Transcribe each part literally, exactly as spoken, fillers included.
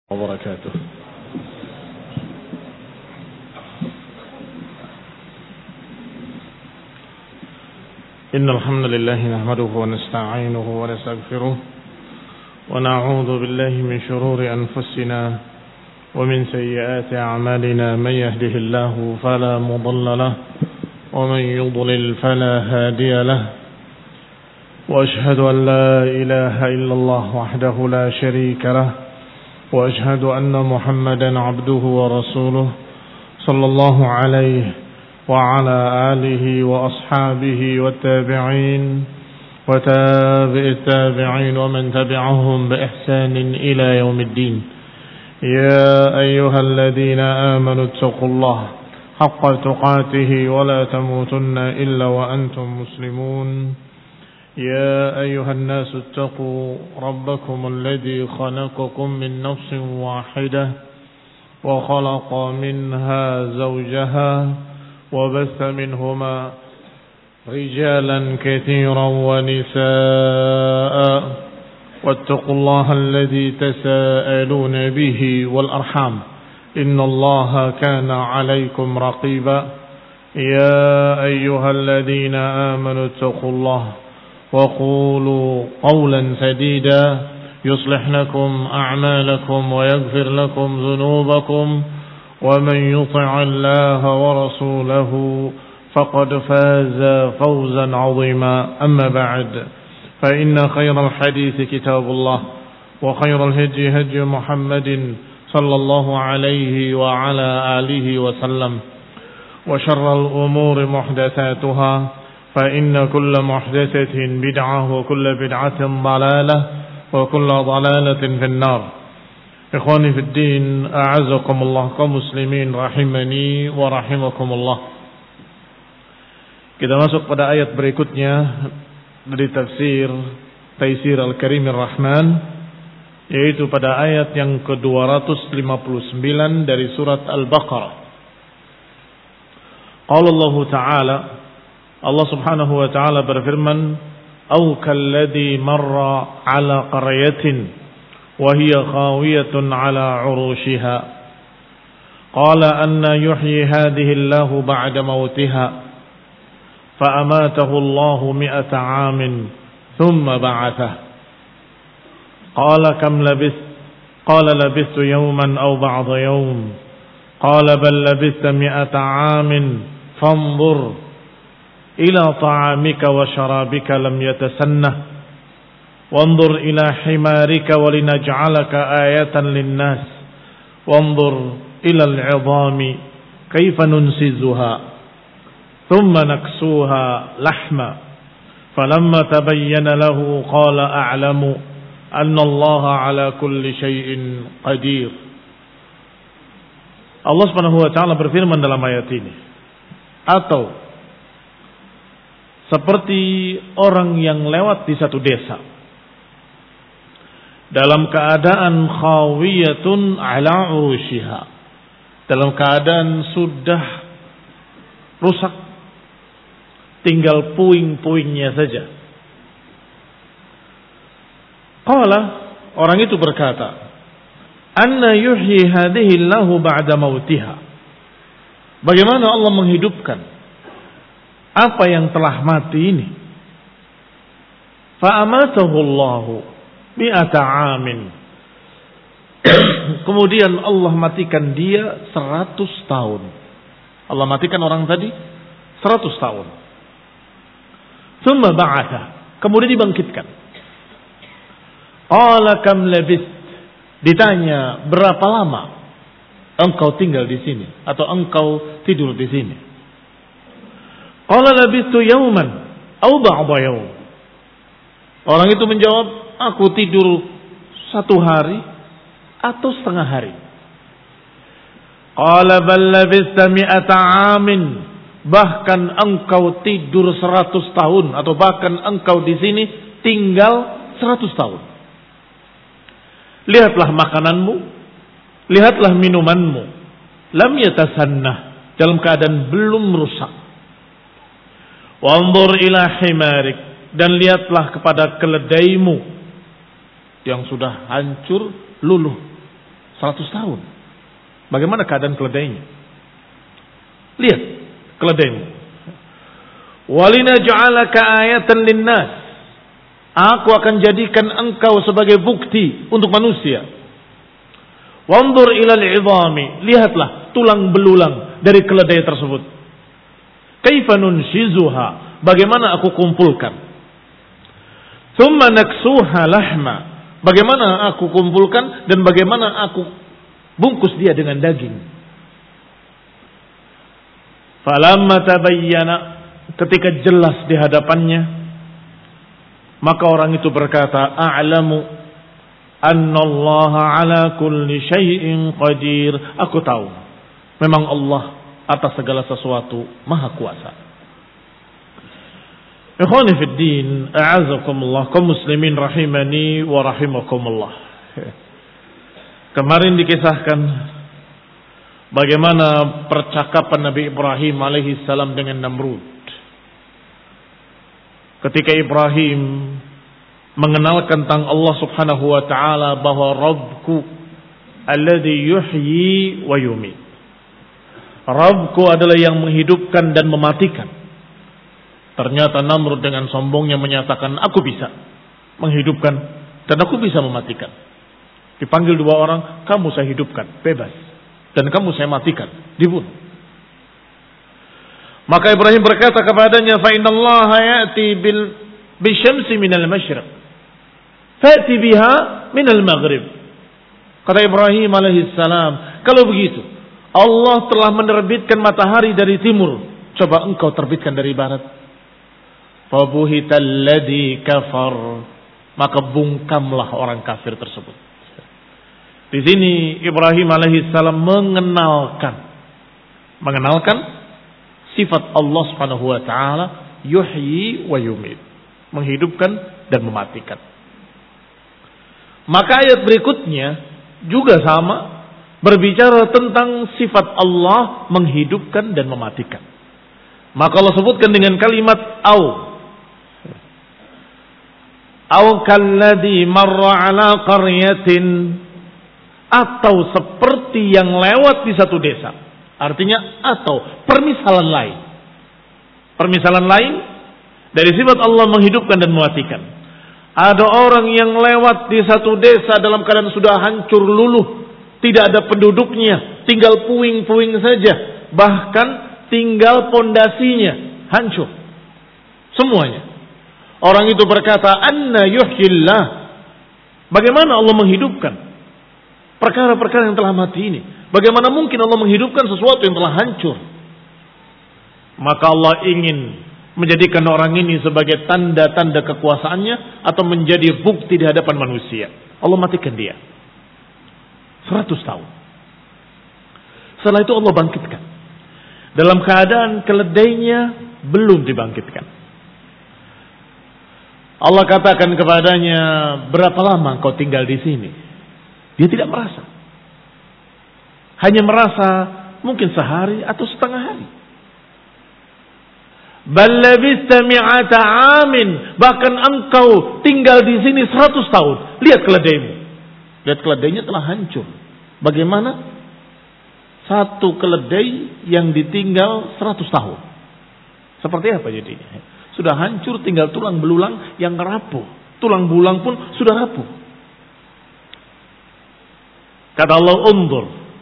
وبركاته. إن الحمد لله نحمده ونستعينه ونستغفره ونعوذ بالله من شرور أنفسنا ومن سيئات أعمالنا. من يهده الله فلا مضل له ومن يضلل فلا هادي له، وأشهد أن لا إله إلا الله وحده لا شريك له، وأشهد أن محمدا عبده ورسوله صلى الله عليه وعلى آله وأصحابه والتابعين وتابع التابعين ومن تبعهم بإحسان إلى يوم الدين. يا أيها الذين آمنوا اتقوا الله حق تقاته ولا تموتن إلا وأنتم مسلمون. يا أيها الناس اتقوا ربكم الذي خلقكم من نفس واحدة وخلق منها زوجها وبث منهما رجالا كثيرا ونساء، واتقوا الله الذي تساءلون به والأرحام إن الله كان عليكم رقيبا. يا أيها الذين آمنوا اتقوا الله وقولوا قولا سديدا يصلح لكم أعمالكم ويغفر لكم ذنوبكم، ومن يطع الله ورسوله فقد فاز فوزا عظيما. أما بعد، فإن خير الحديث كتاب الله، وخير الهدي هدي محمد صلى الله عليه وعلى آله وسلم، وشر الأمور محدثاتها، فإن كل محدثة بدعة وكل بدعة ضلالة وكل ضلالة في النار. Ikhwani fid din, a'azakumullah, kaum muslimin rahimani wa rahimakumullah. Kita masuk pada ayat berikutnya dari tafsir Taisir Al-Karimir Rahman, yaitu pada ayat yang ke dua ratus lima puluh sembilan dari surat Al-Baqarah. Qala Allah Ta'ala, Allah Subhanahu wa Ta'ala berfirman, "Au kalladhi marra 'ala qaryatin wa hiya khawiyatun 'ala 'urushiha qala anna yuhyi hadhihi Allahu ba'da mautiha fa amatahu Allahu mi'ata 'amin thumma ba'athahu qala kam labith qala labithtu yawman aw ba'da yawm qala bal labithta mi'ata 'amin fanzur ila ta'amika wa sharabika lam yatasannah وانظر إلى حمارك ولنجعلك آية للناس وانظر إلى العظام كيف ننسزها ثم نكسوها لحما فلما تبين له قال أعلم أن الله على كل شيء قدير. Allah Subhanahu wa Ta'ala berfirman dalam ayat ini, atau seperti orang yang lewat di satu desa dalam keadaan khawiyatun ala urushiha, dalam keadaan sudah rusak, tinggal puing-puingnya saja. Qala, orang itu berkata, anna yuhyi hadhihi Allahu ba'da mautiha, bagaimana Allah menghidupkan apa yang telah mati ini? Fa amatahu Allahu mi'ata 'amin. Kemudian Allah matikan dia seratus tahun. Allah matikan orang tadi seratus tahun. Tsumma ba'atha, kemudian dibangkitkan. Qala kam labith, ditanya berapa lama engkau tinggal di sini atau engkau tidur di sini. Qala labithtu yawman aw ba'da yawm. Orang itu menjawab, aku tidur satu hari atau setengah hari. Qala bal labithta mi'ata 'amin, bahkan engkau tidur seratus tahun, atau bahkan engkau di sini tinggal seratus tahun. Lihatlah makananmu, lihatlah minumanmu, lam yatasannah, dalam keadaan belum rusak. Wanzur ila himarik, dan lihatlah kepada keledaimu yang sudah hancur luluh, seratus tahun. Bagaimana keadaan keledainya? Lihat keledaimu. Walinaj'alaka ayatan linnas. Aku akan jadikan engkau sebagai bukti untuk manusia. Wanzur ilal 'idhami. Lihatlah tulang belulang dari keledai tersebut. Kaifa nunshizuha. Bagaimana aku kumpulkan. Tsumma naksuha lahma. Bagaimana aku kumpulkan dan bagaimana aku bungkus dia dengan daging. Falamma tabayyana, ketika jelas di hadapannya, maka orang itu berkata, a'lamu annallaha ala kulli syai'in qadir. Aku tahu memang Allah atas segala sesuatu maha kuasa. Ikhwani fid din, a'azakumullah, kaum muslimin rahimani wa rahimakumullah. Kemarin dikisahkan bagaimana percakapan Nabi Ibrahim alaihi salam dengan Namrud. Ketika Ibrahim mengenalkan tentang Allah Subhanahu wa taala bahwa Rabbku alladzi yuhyi wa yumiit. Rabbku adalah yang menghidupkan dan mematikan. Ternyata Namrud dengan sombongnya menyatakan, aku bisa menghidupkan dan aku bisa mematikan. Dipanggil dua orang, kamu saya hidupkan, bebas. Dan kamu saya matikan, dibunuh. Maka Ibrahim berkata kepadanya, fa innallaha ya'ti bil bisyamsi minal masyriq, fa'ti biha minal maghrib. Kata Ibrahim alaihissalam, kalau begitu, Allah telah menerbitkan matahari dari timur, coba engkau terbitkan dari barat. Fabuhital ladzi kafar, maka bungkamlah orang kafir tersebut. Di sini Ibrahim alaihissalam mengenalkan mengenalkan sifat Allah Subhanahu wa taala yuhyi wa yumiit, menghidupkan dan mematikan. Maka ayat berikutnya juga sama, berbicara tentang sifat Allah menghidupkan dan mematikan. Maka Allah sebutkan dengan kalimat au. Au kalladzi marra ala qaryatin, atau seperti yang lewat di satu desa. Artinya atau permisalan lain. Permisalan lain dari sifat Allah menghidupkan dan mematikan. Ada orang yang lewat di satu desa dalam keadaan sudah hancur luluh, tidak ada penduduknya, tinggal puing-puing saja, bahkan tinggal pondasinya hancur semuanya. Orang itu berkata, anna yuhyillah, bagaimana Allah menghidupkan perkara-perkara yang telah mati ini? Bagaimana mungkin Allah menghidupkan sesuatu yang telah hancur? Maka Allah ingin menjadikan orang ini sebagai tanda-tanda kekuasaannya atau menjadi bukti di hadapan manusia. Allah matikan dia seratus tahun. Setelah itu Allah bangkitkan dalam keadaan keledainya belum dibangkitkan. Allah katakan kepadanya, berapa lama kau tinggal di sini? Dia tidak merasa. Hanya merasa mungkin sehari atau setengah hari. Bal labista mi'ata amin, bahkan engkau tinggal di sini seratus tahun. Lihat keledaimu. Lihat keledainya telah hancur. Bagaimana satu keledai yang ditinggal seratus tahun? Seperti apa jadinya? Sudah hancur, tinggal tulang belulang yang rapuh. Tulang belulang pun sudah rapuh. Kata Allah, undur.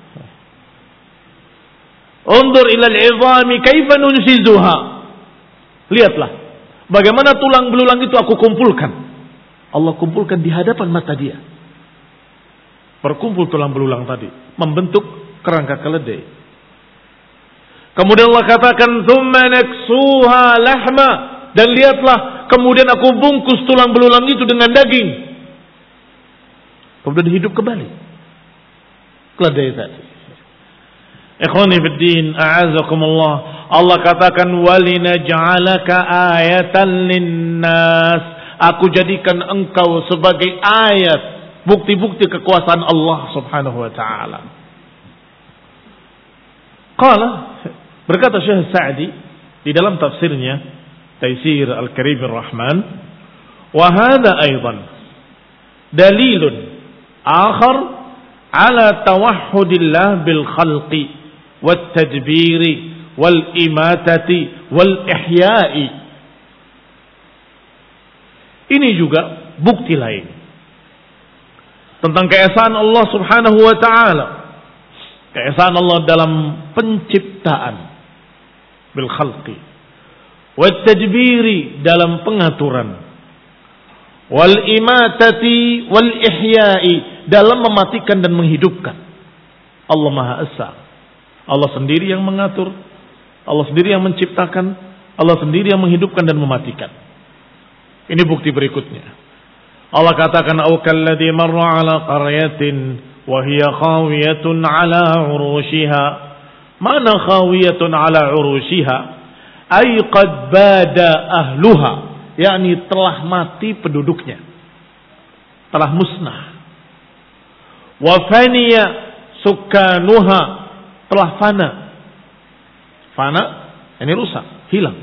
Undur ilal 'idhami kaifa nunshizuha. Lihatlah bagaimana tulang belulang itu aku kumpulkan. Allah kumpulkan di hadapan mata dia. Berkumpul tulang belulang tadi, membentuk kerangka keledai. Kemudian Allah katakan, tsumma naksuha lahma. Dan lihatlah, kemudian aku bungkus tulang belulang itu dengan daging. Kemudian hidup kembali keledai tadi. Ikhwani fid din, a'azakumullah. Allah katakan, walinaj'alaka ayatan linnas. Aku jadikan engkau sebagai ayat, bukti-bukti kekuasaan Allah Subhanahu wa taala. Qala, berkata Syekh Sa'di di dalam tafsirnya Taisir Al-Karim Ar-Rahman, wa hadha aidan dalilun akhar ala tawahhudillah bil khalqi wat tadbiri wal imatati wal ihya'i. Ini juga bukti lain tentang keesaan Allah Subhanahu wa taala. Keesaan Allah dalam penciptaan bil khalqi, wat tadbiri dalam pengaturan, wal imatati wal ihya'i dalam mematikan dan menghidupkan. Allah Maha Esa. Allah sendiri yang mengatur, Allah sendiri yang menciptakan, Allah sendiri yang menghidupkan dan mematikan. Ini bukti berikutnya. Allah katakan, "Au kalladzi marra 'ala qaryatin wa hiya khawiyatun 'ala 'urushiha." Mana khawiyatun 'ala 'urushiha? Ay qad bada ahluha, yakni telah mati penduduknya, telah musnah. Wa faniya sukanuha, telah fana. Fana ini rusak, hilang.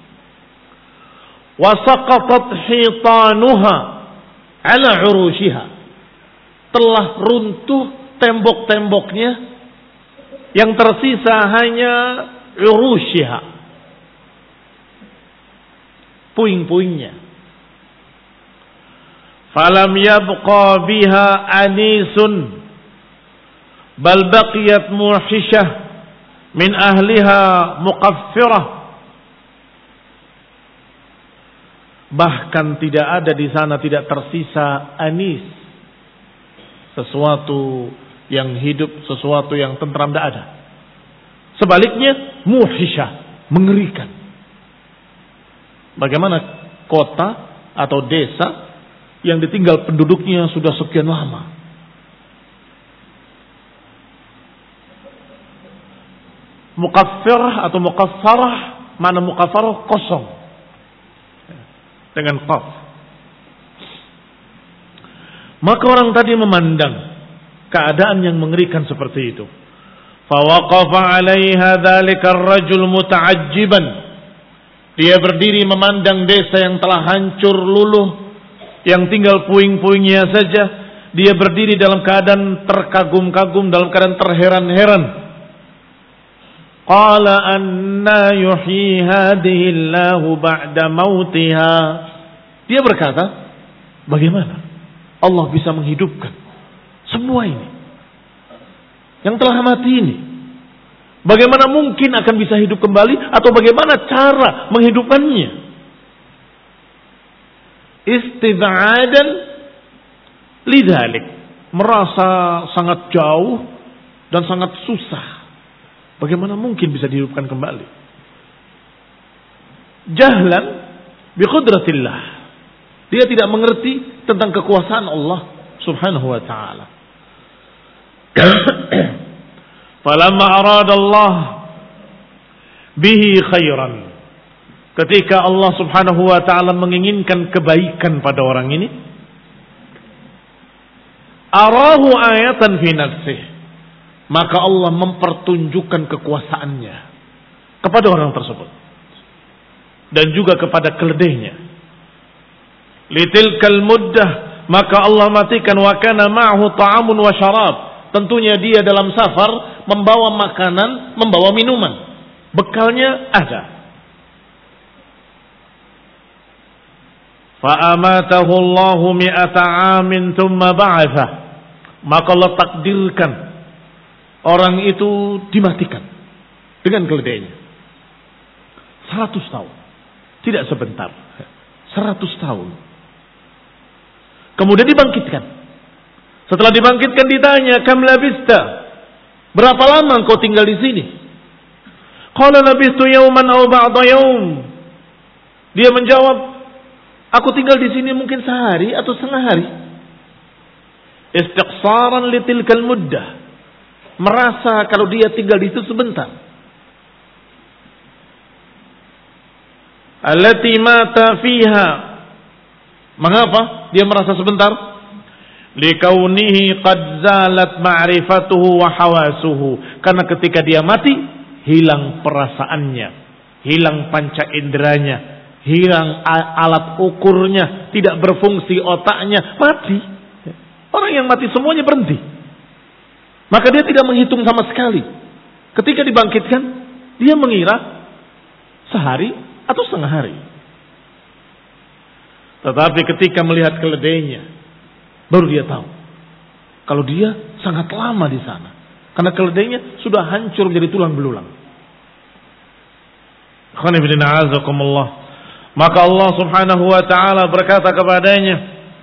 Wa saqatat hitanuha ala urushiha, telah runtuh tembok-temboknya, yang tersisa hanya urushiha, puing-puingnya. Falam yabqa biha anisun bal baqiyat muhishah min ahliha muqaffirah. Bahkan tidak ada di sana, tidak tersisa anis, sesuatu yang hidup, sesuatu yang tentram, tidak ada. Sebaliknya muhishah, mengerikan. Bagaimana kota atau desa yang ditinggal penduduknya sudah sekian lama, muqaffirah atau muqaffarah, mana muqaffarah kosong dengan qaf. Maka orang tadi memandang keadaan yang mengerikan seperti itu. Fawaqafa 'alaiha dzalika ar-rajul muta'ajjiban. Dia berdiri memandang desa yang telah hancur luluh, yang tinggal puing-puingnya saja. Dia berdiri dalam keadaan terkagum-kagum, dalam keadaan terheran-heran. Qala anna yuhyi hadhihi Allahu ba'da mautiha. Dia berkata, bagaimana Allah bisa menghidupkan semua ini yang telah mati ini? Bagaimana mungkin akan bisa hidup kembali, atau bagaimana cara menghidupkannya? Istib'adan lidzalik, merasa sangat jauh dan sangat susah. Bagaimana mungkin bisa dihidupkan kembali? Jahlan bi qudratillah. Dia tidak mengerti tentang kekuasaan Allah Subhanahu wa taala. Falamma aradallah bihi khairan. Ketika Allah Subhanahu wa taala menginginkan kebaikan pada orang ini, arahu ayatan fi nafsihi, maka Allah mempertunjukkan kekuasaannya kepada orang tersebut dan juga kepada keledainya. Litilkal muddah, maka Allah matikan, wa kana ma'ahu ta'amun wa syarab. Tentunya dia dalam safar membawa makanan, membawa minuman, bekalnya ada. Fa amatahu Allahu mi'ata 'amin tsumma ba'atha, maka Allah takdirkan orang itu dimatikan dengan keledainya. Seratus tahun. Tidak sebentar. Seratus tahun. Kemudian dibangkitkan. Setelah dibangkitkan ditanya, kam labista? Berapa lama engkau tinggal di sini? Qala labistu yawman aw ba'da yawm. Dia menjawab, aku tinggal di sini mungkin sehari atau setengah hari. Istiqsaran litilkal muddah, merasa kalau dia tinggal di situ sebentar. Allati mata fiha. Mengapa dia merasa sebentar? Likaunihi qad zalat ma'rifatuhu wa hawasuhu. Karena ketika dia mati, hilang perasaannya, hilang panca inderanya, hilang alat ukurnya, tidak berfungsi otaknya, mati. Orang yang mati semuanya berhenti. Maka dia tidak menghitung sama sekali. Ketika dibangkitkan, dia mengira sehari atau setengah hari. Tetapi ketika melihat keledainya, baru dia tahu kalau dia sangat lama di sana. Karena keledainya sudah hancur menjadi tulang belulang. Maka Allah Subhanahu wa taala berkata kepadanya,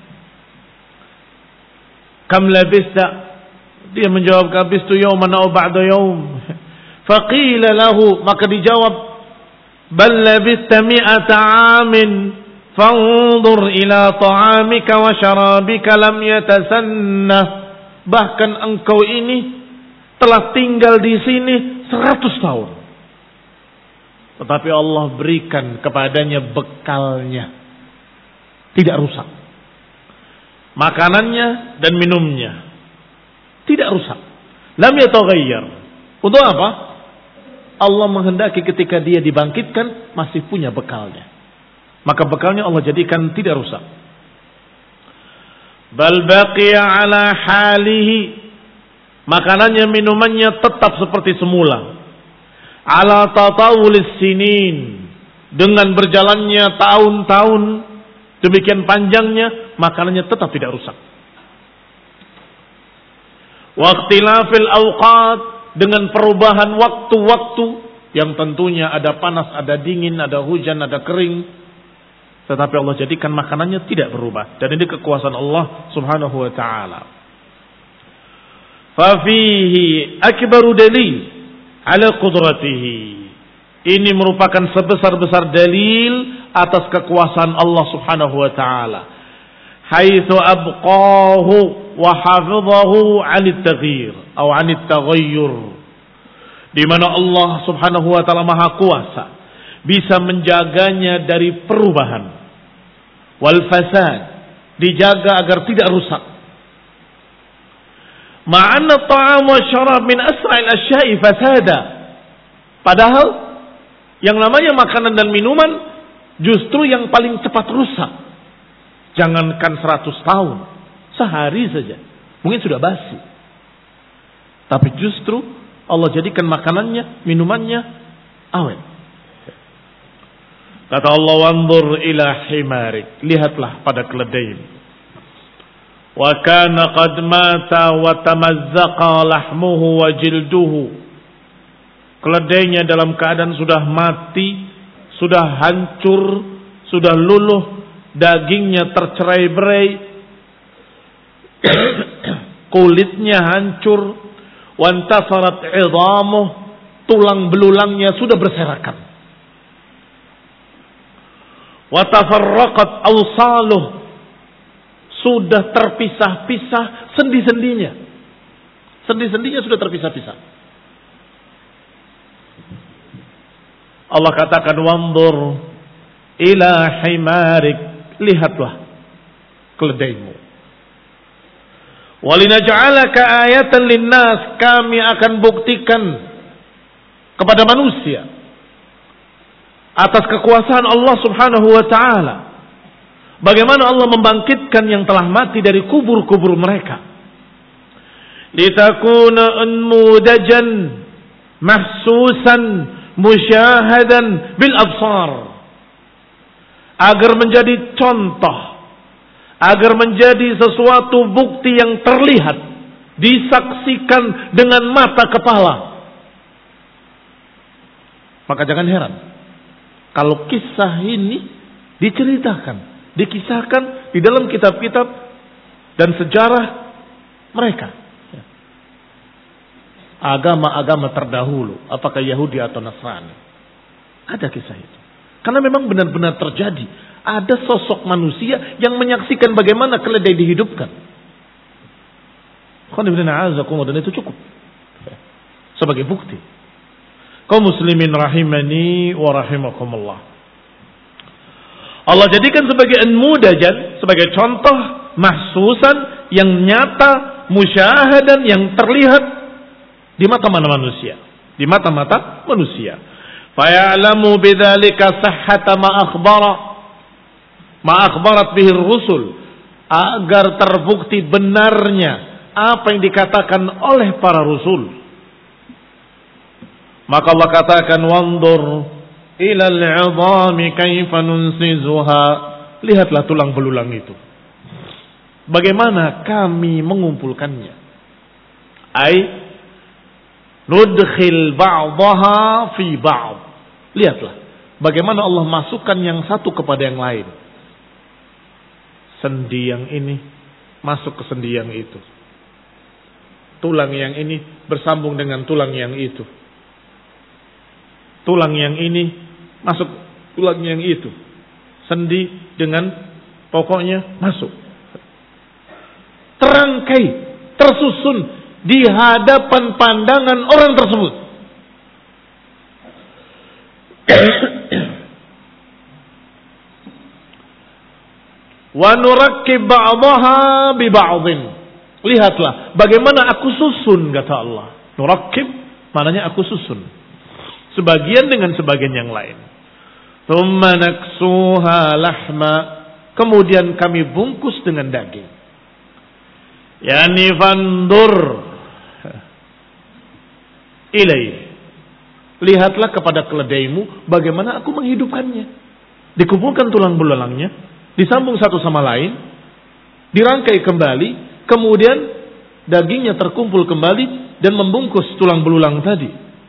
"Kam labista?" Dia menjawab, "Labistu yawman aw ba'da yawm." Faqila lahu, maka dijawab, "Bal labista mi'ata 'amin, fanzur ila ta'amika wa syarabika lam yatasanna." Bahkan engkau ini telah tinggal di sini seratus tahun. Tetapi Allah berikan kepadanya bekalnya. Tidak rusak. Makanannya dan minumnya tidak rusak. Lam yataghayyar. Untuk apa? Allah menghendaki ketika dia dibangkitkan masih punya bekalnya. Maka bekalnya Allah jadikan tidak rusak. Bal baqiya ala halihi. Makanannya, minumannya tetap seperti semula. Ala tatawulis sinin. Dengan berjalannya tahun-tahun, demikian panjangnya, makanannya tetap tidak rusak. Waqtilafil awqat, dengan perubahan waktu-waktu, yang tentunya ada panas, ada dingin, ada hujan, ada kering. Tetapi Allah jadikan makanannya tidak berubah. Dan ini kekuasaan Allah Subhanahu wa ta'ala. Fafihi akbaru dalil ala qudratihi. Ini merupakan sebesar-besar dalil atas kekuasaan Allah Subhanahu wa taala. Haitsu abqahu wa hafizahu 'anit taghyir atau 'anit taghayyur. Di mana Allah Subhanahu wa taala Maha Kuasa bisa menjaganya dari perubahan wal fasad, dijaga agar tidak rusak. Ma'anna ta'am wa syarab min asra'il asya'i fasada. Padahal yang namanya makanan dan minuman justru yang paling cepat rusak. Jangankan seratus tahun, sehari saja mungkin sudah basi. Tapi justru Allah jadikan makanannya, minumannya awet. Kata Allah, "Wanzur ila himarik." Lihatlah pada keledai. Wa kana qad mata wa tamazzaqa lahmuhu wa jilduhu. Keledainya dalam keadaan sudah mati, sudah hancur, sudah luluh, dagingnya tercerai-berai, kulitnya hancur, wa intasarat 'idhamuh, tulang belulangnya sudah berserakan. Wa tafarraqat awsaluh, sudah terpisah-pisah sendi-sendinya. Sendi-sendinya sudah terpisah-pisah. Allah katakan, "Wanzur ila himarik." Lihatlah keledaimu. "Walinaj'alaka ayatan linnas." Kami akan buktikan kepada manusia atas kekuasaan Allah Subhanahu wa taala. Bagaimana Allah membangkitkan yang telah mati dari kubur-kubur mereka. Litakuna unmudajan mahsusan musyahadan bil absar. Agar menjadi contoh, agar menjadi sesuatu bukti yang terlihat, disaksikan dengan mata kepala. Maka jangan heran kalau kisah ini diceritakan, dikisahkan di dalam kitab-kitab dan sejarah mereka. Agama-agama terdahulu, apakah Yahudi atau Nasrani. Ada kisah itu. Karena memang benar-benar terjadi. Ada sosok manusia yang menyaksikan bagaimana keledai dihidupkan. Dan itu cukup sebagai bukti. Kaum muslimin rahimani wa rahimakumullah. Allah jadikan sebagai anmudajan, sebagai contoh mahsusan yang nyata, musyahadan yang terlihat di mata-mata manusia, di mata-mata manusia. Faya'lamu bidzalika sihhata ma akhbara ma akhbarat bihi rusul, agar terbukti benarnya apa yang dikatakan oleh para rasul. Maka Allah katakan, wandur ila al-'idhami kaifa nunsizuha. Lihatlah tulang belulang itu, bagaimana kami mengumpulkannya. Ai nudkhil ba'daha fi ba'd. Lihatlah bagaimana Allah masukkan yang satu kepada yang lain. Sendi yang ini masuk ke sendi yang itu. Tulang yang ini bersambung dengan tulang yang itu. Tulang yang ini masuk tulang yang itu. Sendi dengan pokoknya masuk. Terangkai, tersusun di hadapan pandangan orang tersebut. Wa nurakkib ba'daha bi ba'dhin. Lihatlah bagaimana aku susun, kata Allah. Nurakkib maknanya aku susun sebagian dengan sebagian yang lain. Thumma naksuha lahma. Kemudian kami bungkus dengan daging. Yani fandur ilai. Lihatlah kepada keledaimu bagaimana aku menghidupkannya. Dikumpulkan tulang belulangnya, disambung satu sama lain, dirangkai kembali, kemudian dagingnya terkumpul kembali dan membungkus tulang belulang tadi.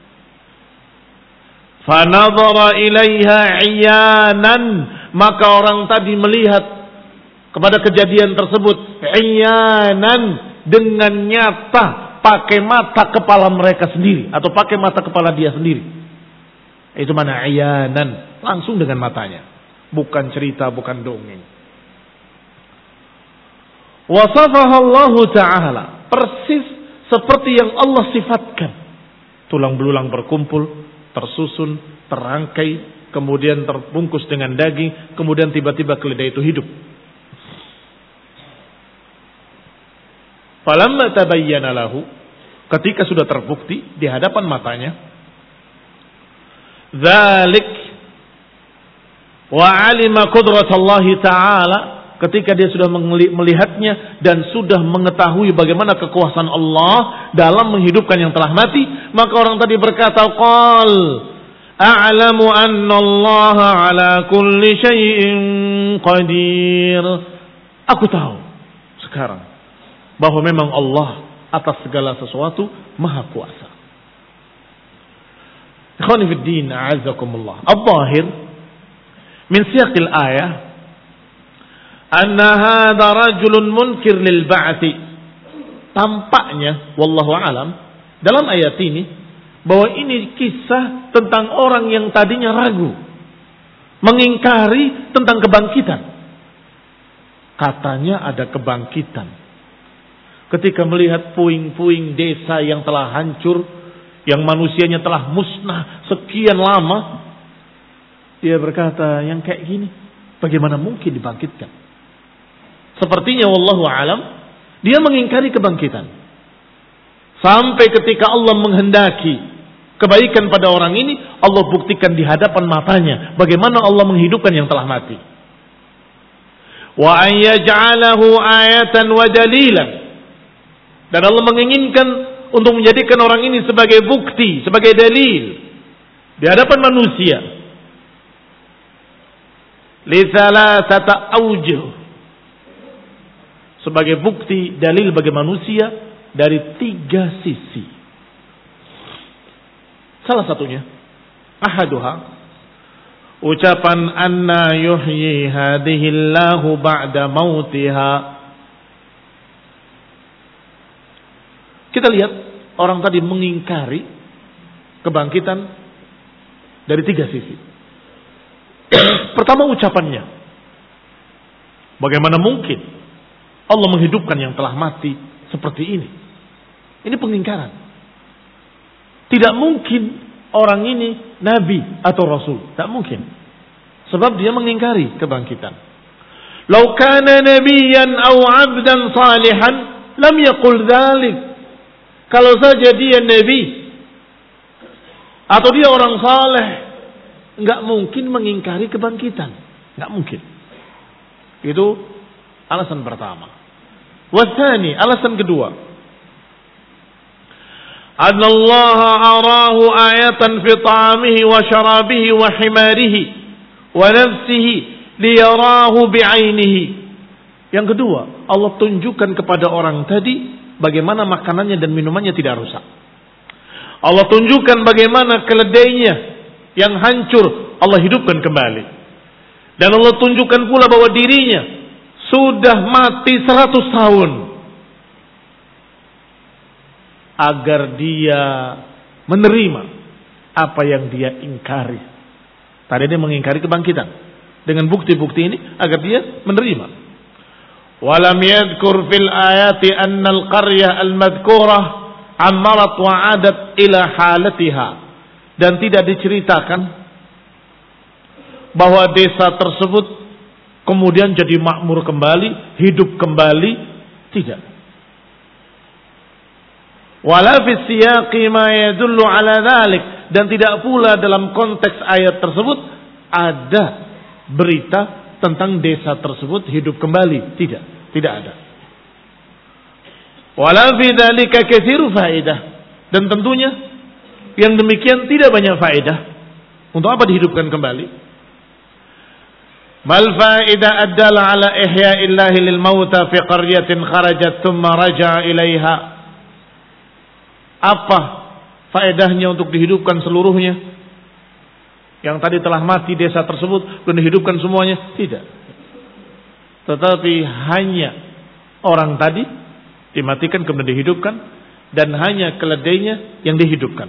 Fanadhara ilaiha iyanan, maka orang tadi melihat kepada kejadian tersebut iyanan, dengan nyata, pakai mata kepala mereka sendiri atau pakai mata kepala dia sendiri. Itu mana iyanan, langsung dengan matanya, bukan cerita, bukan dongeng. Wasafaha Allah Ta'ala, persis seperti yang Allah sifatkan. Tulang belulang berkumpul, tersusun, terangkai, kemudian terbungkus dengan daging, kemudian tiba-tiba keledai itu hidup. Falamma tabayyana lahu, ketika sudah terbukti di hadapan matanya, dzalik wa alima qudratallahi ta'ala, ketika dia sudah melihatnya dan sudah mengetahui bagaimana kekuasaan Allah dalam menghidupkan yang telah mati, maka orang tadi berkata, qal a'lamu anna Allah ala kulli syai'in qadir. Aku tahu sekarang bahwa memang Allah atas segala sesuatu maha kuasa. Ikhwani fid din, a'azzakumullah. Al-zahir min siyaqil ayah anna hadha rajulun munkir lil ba'thi. Tampaknya wallahu alam dalam ayat ini bahwa ini kisah tentang orang yang tadinya ragu, mengingkari tentang kebangkitan. Katanya ada kebangkitan. Ketika melihat puing-puing desa yang telah hancur, yang manusianya telah musnah sekian lama, dia berkata, yang kayak gini bagaimana mungkin dibangkitkan? Sepertinya wallahu alam dia mengingkari kebangkitan. Sampai ketika Allah menghendaki kebaikan pada orang ini, Allah buktikan di hadapan matanya bagaimana Allah menghidupkan yang telah mati. Wa an yaj'alahu ayatan wa dalilan. Dan Allah menginginkan untuk menjadikan orang ini sebagai bukti, sebagai dalil di hadapan manusia. Li thalathata awjuh, sebagai bukti, dalil bagi manusia dari tiga sisi. Salah satunya, ahaduha, ucapan anna yuhyi hadhihi Allahu ba'da mautiha. Kita lihat orang tadi mengingkari kebangkitan dari tiga sisi. Pertama ucapannya, bagaimana mungkin Allah menghidupkan yang telah mati seperti ini? Ini pengingkaran. Tidak mungkin orang ini nabi atau rasul, tak mungkin. Sebab dia mengingkari kebangkitan. Lau kana nabiyan aw 'abdan salihan lam yaqul dzalik. Kalau saja dia nabi atau dia orang saleh, enggak mungkin mengingkari kebangkitan, enggak mungkin. Itu alasan pertama. Wasani, alasan kedua, Anallaha arahu ayatan fi ta'amihi wa syarabihi wa himarihi wa nafsihi liyarahu bi'ainihi. Yang kedua, Allah tunjukkan kepada orang tadi bagaimana makanannya dan minumannya tidak rusak. Allah tunjukkan bagaimana keledainya yang hancur Allah hidupkan kembali. Dan Allah tunjukkan pula bahwa dirinya sudah mati seratus tahun. Agar dia menerima apa yang dia ingkari. Tadi dia mengingkari kebangkitan. Dengan bukti-bukti ini agar dia menerima. Walam yadhkur fil ayati anna al-qaryah al-madhkurah ammarat wa adat ila halatiha. Dan tidak diceritakan bahwa desa tersebut kemudian jadi makmur kembali, hidup kembali. Tidak. Wala fi siyaqi ma yadullu ala dhalik. Dan tidak pula dalam konteks ayat tersebut ada berita tentang desa tersebut hidup kembali. Tidak, tidak ada. Wala fi dzalika katsiru faedah. Dan tentunya yang demikian tidak banyak faedah. Untuk apa dihidupkan kembali? Mal faedah addala ala ihya'illahi lil mauta fi qaryatin kharajat thumma raja'a ilaiha. Apa faedahnya untuk dihidupkan seluruhnya? Yang tadi telah mati desa tersebut dan dihidupkan semuanya? Tidak. Tetapi hanya orang tadi dimatikan kemudian dihidupkan, dan hanya keledainya yang dihidupkan.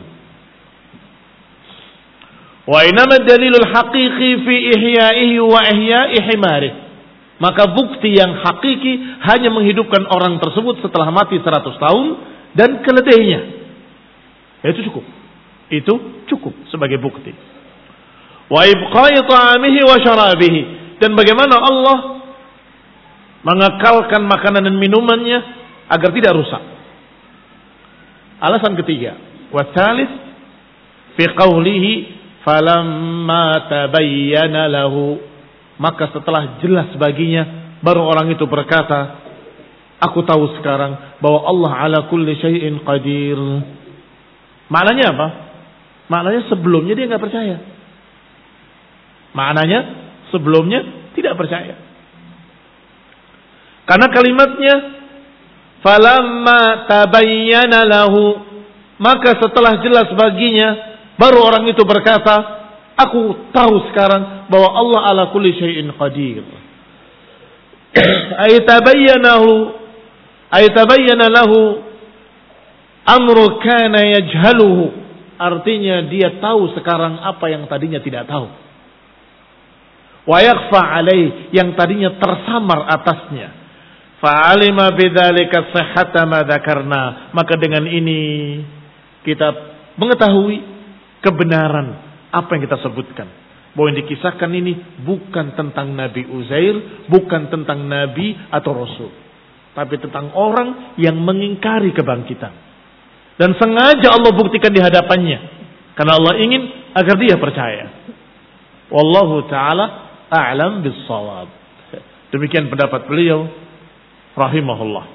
Wa inama dalilul haqiqi fi ihya'ihi wa ihya'i himarihi. Maka bukti yang hakiki hanya menghidupkan orang tersebut setelah mati seratus tahun dan keledainya. Itu cukup. Itu cukup sebagai bukti. Wa ibqa'i ta'amihi wa syarabihi. Dan bagaimana Allah mengekalkan makanan dan minumannya agar tidak rusak. Alasan ketiga, wa tsalits fi qawlihi falamma tabayyana lahu. Maka setelah jelas baginya baru orang itu berkata, aku tahu sekarang bahwa Allah ala kulli syai'in qadir. Maknanya apa? Maknanya sebelumnya dia nggak percaya. Maknanya sebelumnya tidak percaya. Karena kalimatnya falamma tabayyana lahu, maka setelah jelas baginya baru orang itu berkata, aku tahu sekarang bahwa Allah ala kulli syai'in qadir. Ay tabayyanahu ay tabayyana lahu amru kana yajhaluhu. Artinya dia tahu sekarang apa yang tadinya tidak tahu. Wa yakhfa alaih, yang tadinya tersamar atasnya. Fa'alima bidzalika sihhata ma dzakarna. Maka dengan ini kita mengetahui kebenaran apa yang kita sebutkan. Bahwa yang dikisahkan ini bukan tentang Nabi Uzair, bukan tentang Nabi atau Rasul. Tapi tentang orang yang mengingkari kebangkitan. Dan sengaja Allah buktikan di hadapannya. Karena Allah ingin agar dia percaya. Wallahu ta'ala a'lam bis-shawab. Demikian pendapat beliau rahimahullah.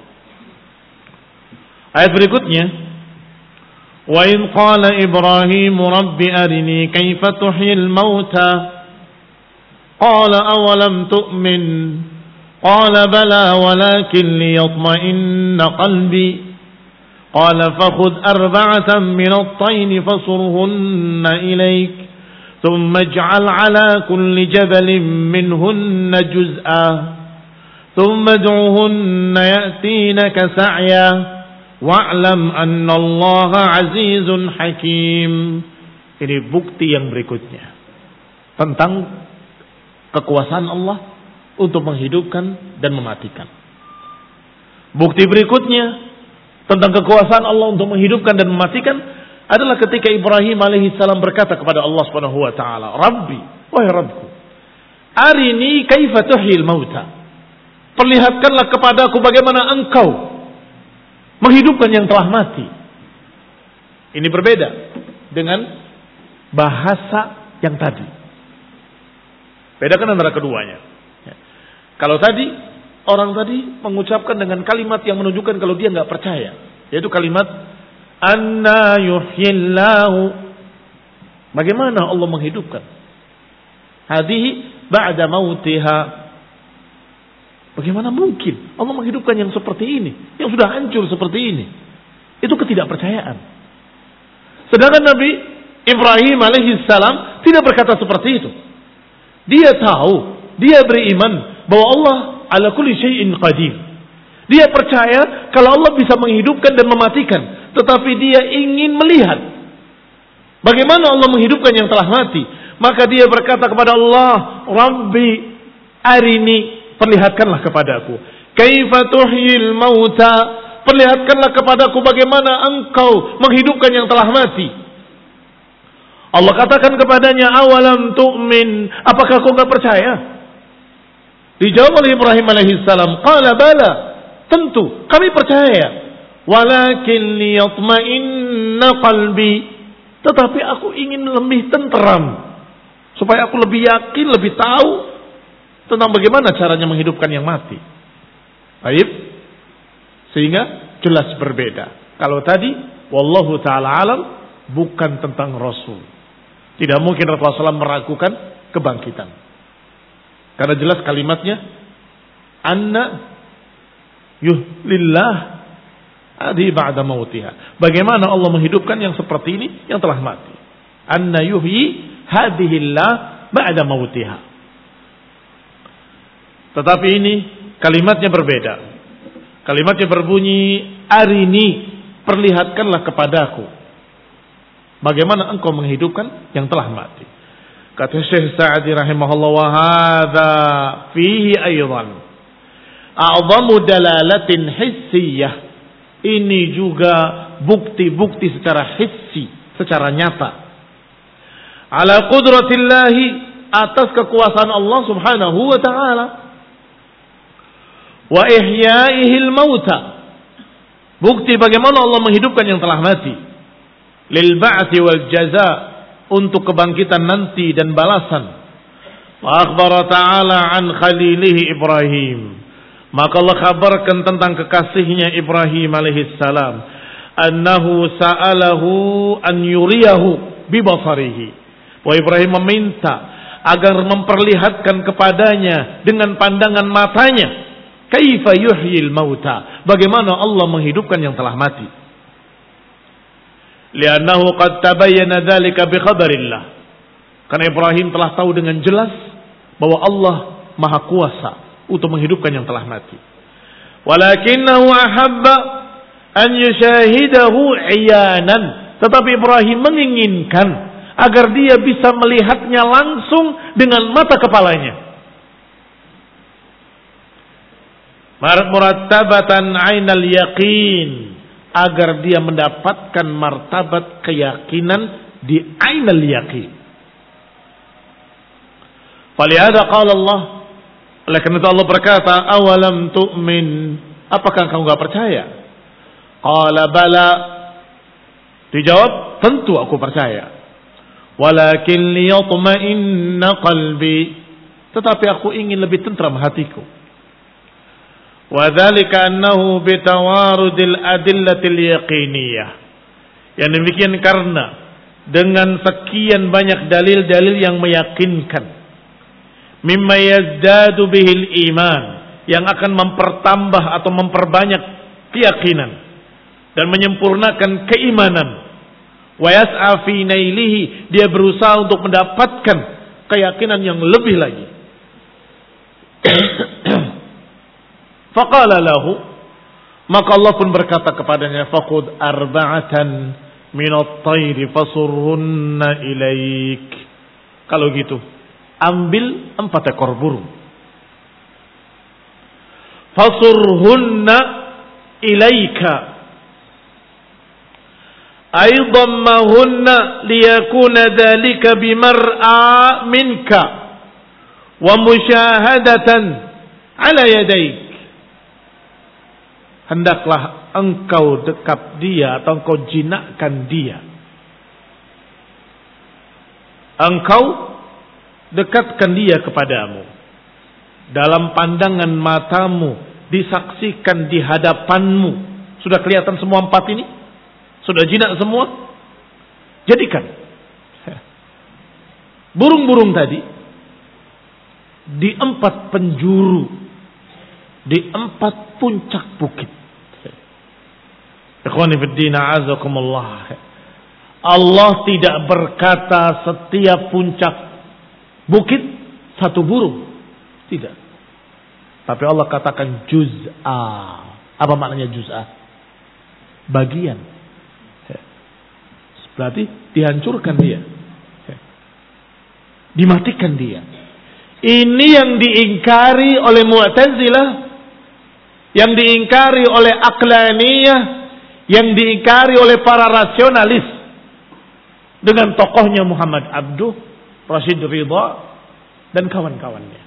Ayat berikutnya, wa in qala Ibrahim rabbi arini kaifa tuhyil mauta qala awalam tu'min qala bala walakin liyatma'inna qalbi qala fakhudh arba'atan min at-tayn fasurhunna ilayk thumma ij'al 'ala kulli jabalin minhunna juz'an thumma ad'uhunna ya'tinaka sa'ya wa'lam anna Allah 'azizun hakim. Ini bukti yang berikutnya tentang kekuasaan Allah untuk menghidupkan dan mematikan. Bukti berikutnya tentang kekuasaan Allah untuk menghidupkan dan mematikan adalah ketika Ibrahim alaihissalam berkata kepada Allah Subhanahu wa taala, "Rabbi, wahai Rabbku, arini kaifa tuhyil mauta." Perlihatkanlah kepadaku bagaimana engkau menghidupkan yang telah mati. Ini berbeda dengan bahasa yang tadi. Bedakan antara keduanya. Kalau tadi orang tadi mengucapkan dengan kalimat yang menunjukkan kalau dia nggak percaya, yaitu kalimat anna yuhyillahu. Bagaimana Allah menghidupkan? Hadhihi ba'da mautiha. Bagaimana mungkin Allah menghidupkan yang seperti ini, yang sudah hancur seperti ini? Itu ketidakpercayaan. Sedangkan Nabi Ibrahim alaihissalam tidak berkata seperti itu. Dia tahu, dia beriman bahwa Allah ala kulli syai'in qadir. Dia percaya kalau Allah bisa menghidupkan dan mematikan, tetapi dia ingin melihat bagaimana Allah menghidupkan yang telah mati. Maka dia berkata kepada Allah, Rabbi arini, perlihatkanlah kepadaku. Kaifa tuhyil mauta, perlihatkanlah kepadaku bagaimana engkau menghidupkan yang telah mati. Allah katakan kepadanya, awalam tu'min, apakah kau enggak percaya? Dijawab oleh Ibrahim alaihissalam, qala bala, tentu kami percaya. Walakin liyatma'inna qalbi, tetapi aku ingin lebih tenteram, supaya aku lebih yakin, lebih tahu tentang bagaimana caranya menghidupkan yang mati. Baik, sehingga jelas berbeda. Kalau tadi wallahu taala alam bukan tentang Rasul. Tidak mungkin Rasulullah shallallahu alaihi wasallam meragukan kebangkitan. Karena jelas kalimatnya anna yuhlillah adi ba'da mautiha. Bagaimana Allah menghidupkan yang seperti ini yang telah mati. Anna yuhyi hadihillah ba'da mautiha. Tetapi ini kalimatnya berbeda. Kalimatnya berbunyi arini, perlihatkanlah kepadaku bagaimana engkau menghidupkan yang telah mati. Kata Syekh Sa'di rahimahullah, wa hadza fihi aidan a'zamu dalalatin hissiyah. Ini juga bukti-bukti secara hissi, secara nyata. Ala qudratillahi, atas kekuasaan Allah subhanahu wa ta'ala. Wa ihyaihil mauta, bukti bagaimana Allah menghidupkan yang telah mati. Lil ba'thi wal jaza, untuk kebangkitan nanti dan balasan. Wa akhbara ta'ala an khalilihi Ibrahim, maka Allah kabarkan tentang kekasihnya Ibrahim alaihissalam, annahu sa'alahu an yuriyahu bi basarihi. Wa Ibrahim meminta agar memperlihatkan kepadanya dengan pandangan matanya, kaifa yuhyil mauta, bagaimana Allah menghidupkan yang telah mati. Li'annahu qad tabayyana dzalika bi khabarillah, karena Ibrahim telah tahu dengan jelas bahwa Allah Maha Kuasa untuk menghidupkan yang telah mati. Walakinnahu ahabba an yushahidahu iyanan, tetapi Ibrahim menginginkan agar dia bisa melihatnya langsung dengan mata kepalanya. Murattabatan ainal yaqin, agar dia mendapatkan martabat keyakinan di ainal yaqin. Falihada qala Allah, oleh karena itu Allah berkata, awalam tu'min, apakah engkau enggak percaya? Qala bala, dijawab, tentu aku percaya. Walakin liyatma'inna qalbi, tetapi aku ingin lebih tentram hatiku. Wa dzalika annahu bitawarudil adillatil yaqiniyah, yang demikian karena dengan sekian banyak dalil-dalil yang meyakinkan, mimma yazdadu bihil iman, yang akan mempertambah atau memperbanyak keyakinan dan menyempurnakan keimanan. Wa yas'a fi nailihi, dia berusaha untuk mendapatkan keyakinan yang lebih lagi. Faqala lahu, maka Allah pun berkata kepadanya, faqud arba'atan minat tayri fasurhunna ilaik. Kalau gitu, ambil empat ekor burung, fasurhunna ilaika, aidammahunna liyakuna dhalika bimar'a minka wa musyahadatan ala yadaik. Hendaklah engkau dekap dia atau engkau jinakkan dia. Engkau dekatkan dia kepadamu, dalam pandangan matamu, disaksikan di hadapanmu. Sudah kelihatan semua empat ini? Sudah jinak semua. Jadikan burung-burung tadi di empat penjuru, di empat puncak bukit. Ikhwani fid din, a'azakumullah. Allah tidak berkata setiap puncak bukit satu burung. Tidak. Tapi Allah katakan juz'a. Apa maknanya juz'a? Bagian. Berarti dihancurkan dia. Dimatikan dia. Ini yang diingkari oleh Mu'tazilah, yang diingkari oleh Aqlaniyah, yang diingkari oleh para rasionalis dengan tokohnya Muhammad Abduh, Rashid Ridha dan kawan-kawannya.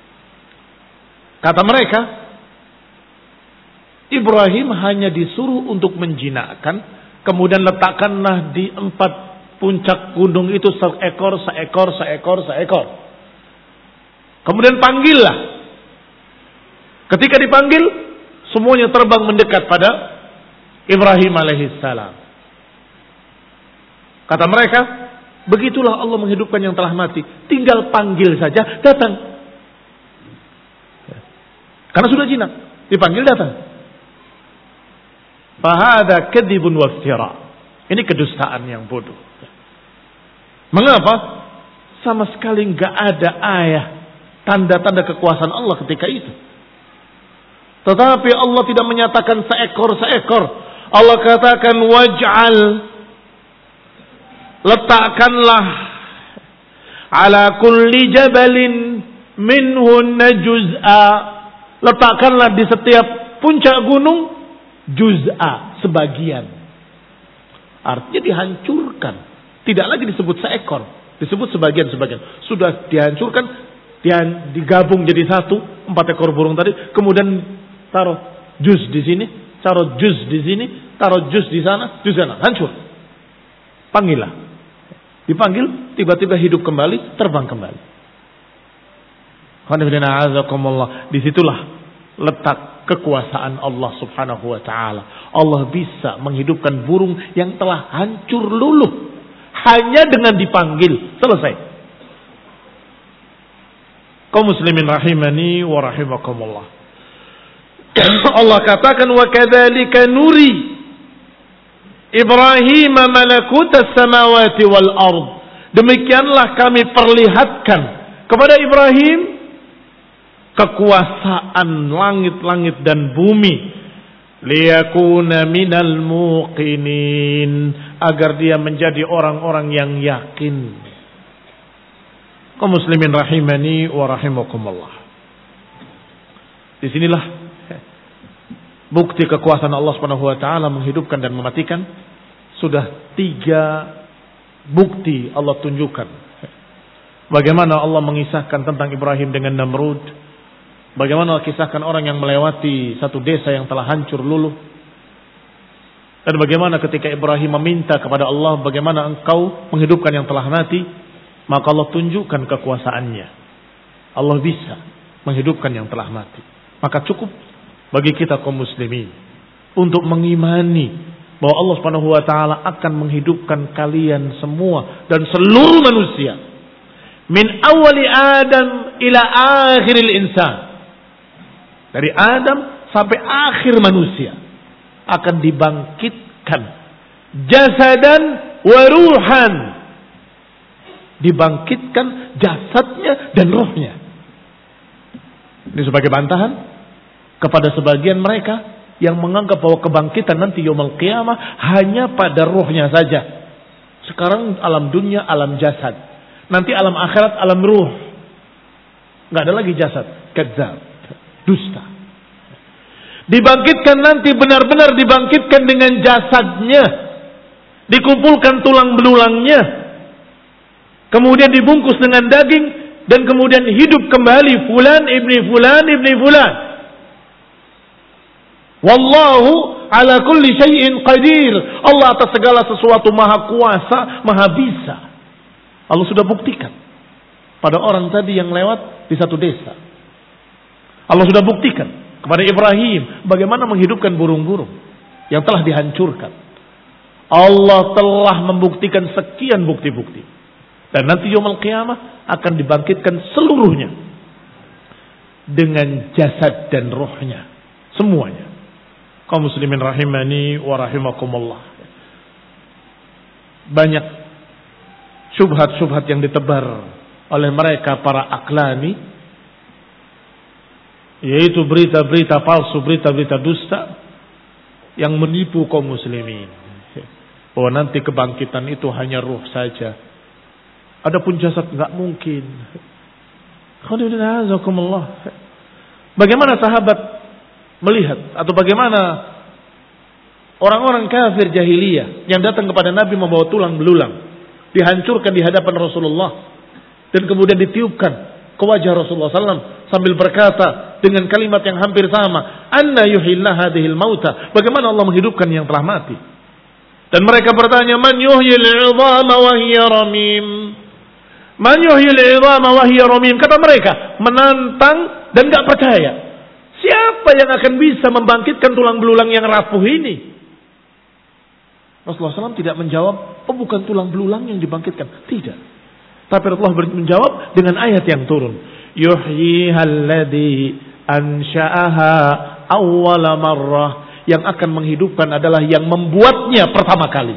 Kata mereka, Ibrahim hanya disuruh untuk menjinakkan, kemudian letakkanlah di empat puncak gunung itu seekor, seekor, seekor, seekor. Kemudian panggillah. Ketika dipanggil, semuanya terbang mendekat pada Ibrahim alaihissalam. Kata mereka, begitulah Allah menghidupkan yang telah mati. Tinggal panggil saja, datang. Karena sudah jinak, dipanggil datang. Fahada kadhibun waftira. Ini kedustaan yang bodoh. Mengapa? Sama sekali enggak ada ayat tanda-tanda kekuasaan Allah ketika itu. Tetapi Allah tidak menyatakan seekor-seekor. Allah katakan waj'al, letakkanlah ala kulli jabalin minhunna juz'a, letakkanlah di setiap puncak gunung juz'a, sebagian. Artinya dihancurkan. Tidak lagi disebut seekor, disebut sebagian-sebagian. Sudah dihancurkan, dia digabung jadi satu, empat ekor burung tadi, kemudian taruh juz di sini, taruh juz di sini, taruh juz di sana, juz di sana, hancur. Panggillah. Dipanggil, tiba-tiba hidup kembali, terbang kembali. Disitulah letak kekuasaan Allah subhanahu wa ta'ala. Allah bisa menghidupkan burung yang telah hancur luluh hanya dengan dipanggil. Selesai. Kaum muslimin rahimani wa rahimakumullah. Allah katakan wa kadzalika nuri Ibrahim malakutas samawati wal ard. Demikianlah kami perlihatkan kepada Ibrahim kekuasaan langit-langit dan bumi, liyakuna minal muqinin, agar dia menjadi orang-orang yang yakin. Kaum muslimin rahimani wa rahimakumullah. Disinilah bukti kekuasaan Allah Subhanahu wa taala menghidupkan dan mematikan. Sudah tiga bukti Allah tunjukkan. Bagaimana Allah mengisahkan tentang Ibrahim dengan Namrud. Bagaimana kisahkan orang yang melewati satu desa yang telah hancur luluh. Dan bagaimana ketika Ibrahim meminta kepada Allah, bagaimana engkau menghidupkan yang telah mati, maka Allah tunjukkan kekuasaannya. Allah bisa menghidupkan yang telah mati. Maka cukup bagi kita kaum muslimin untuk mengimani bahwa Allah Subhanahu wa taala akan menghidupkan kalian semua dan seluruh manusia. Min awali Adam ila akhiril insan. Dari Adam sampai akhir manusia akan dibangkitkan jasadan wa ruhan. Dibangkitkan jasadnya dan rohnya. Ini sebagai bantahan kepada sebagian mereka yang menganggap bahwa kebangkitan nanti yaumul qiyamah hanya pada rohnya saja. Sekarang alam dunia, alam jasad. Nanti alam akhirat, alam ruh. Nggak ada lagi jasad. Kadzab. Dusta. Dibangkitkan nanti benar-benar dibangkitkan dengan jasadnya. Dikumpulkan tulang belulangnya. Kemudian dibungkus dengan daging. Dan kemudian hidup kembali. Fulan ibni fulan ibni fulan. Wallahu ala kulli syai'in qadir. Allah atas segala sesuatu maha kuasa, maha bisa. Allah sudah buktikan pada orang tadi yang lewat di satu desa. Allah sudah buktikan kepada Ibrahim bagaimana menghidupkan burung-burung yang telah dihancurkan. Allah telah membuktikan sekian bukti-bukti. Dan nanti yaumul qiyamah akan dibangkitkan seluruhnya. Dengan jasad dan rohnya. Semuanya. Kaum muslimin rahimani wa rahimakumullah. Banyak syubhat-syubhat yang ditebar oleh mereka para aklani. Yaitu berita-berita palsu, berita-berita dusta. Yang menipu kaum muslimin. Bahwa nanti kebangkitan itu hanya ruh saja. Adapun jasad enggak mungkin. Bagaimana sahabat melihat atau bagaimana orang-orang kafir jahiliyah yang datang kepada Nabi membawa tulang belulang, dihancurkan di hadapan Rasulullah dan kemudian ditiupkan ke wajah Rasulullah sallallahu alaihi wasallam sambil berkata dengan kalimat yang hampir sama, "Anna yuhyilna hadhil mauta?" Bagaimana Allah menghidupkan yang telah mati? Dan mereka bertanya, "Man yuhyil 'idhama wa hiya ramim?" Man yuhyil 'idhama wa hiya ramim? Kata mereka, menantang dan enggak percaya. Siapa yang akan bisa membangkitkan tulang belulang yang rapuh ini? Rasulullah sallallahu alaihi wasallam tidak menjawab, oh bukan tulang belulang yang dibangkitkan. Tidak. Tapi Rasulullah menjawab dengan ayat yang turun. Yuhyihal ansha'aha awwala marrah. Yang akan menghidupkan adalah yang membuatnya pertama kali.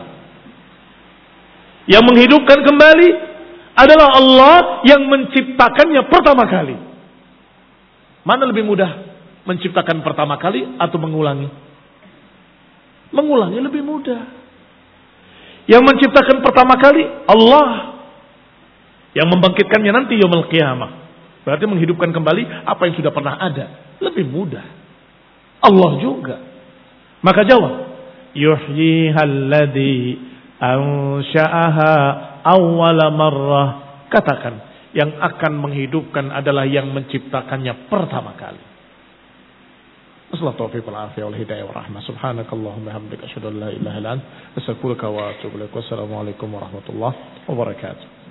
Yang menghidupkan kembali adalah Allah yang menciptakannya pertama kali. Mana lebih mudah? Menciptakan pertama kali atau mengulangi? Mengulangi lebih mudah. Yang menciptakan pertama kali Allah. Yang membangkitkannya nanti yaumul qiyamah. Berarti menghidupkan kembali apa yang sudah pernah ada. Lebih mudah. Allah juga. Maka jawab. Yuhyihal ansha'aha awwala marrah. Katakan. Yang akan menghidupkan adalah yang menciptakannya pertama kali. Assalamualaikum warahmatullahi wabarakatuh. Subhanakallahumma hamdika asyhadu an la ilaha illa anta astaghfiruka wa atubu ilaik. Wassalamualaikum warahmatullahi wabarakatuh.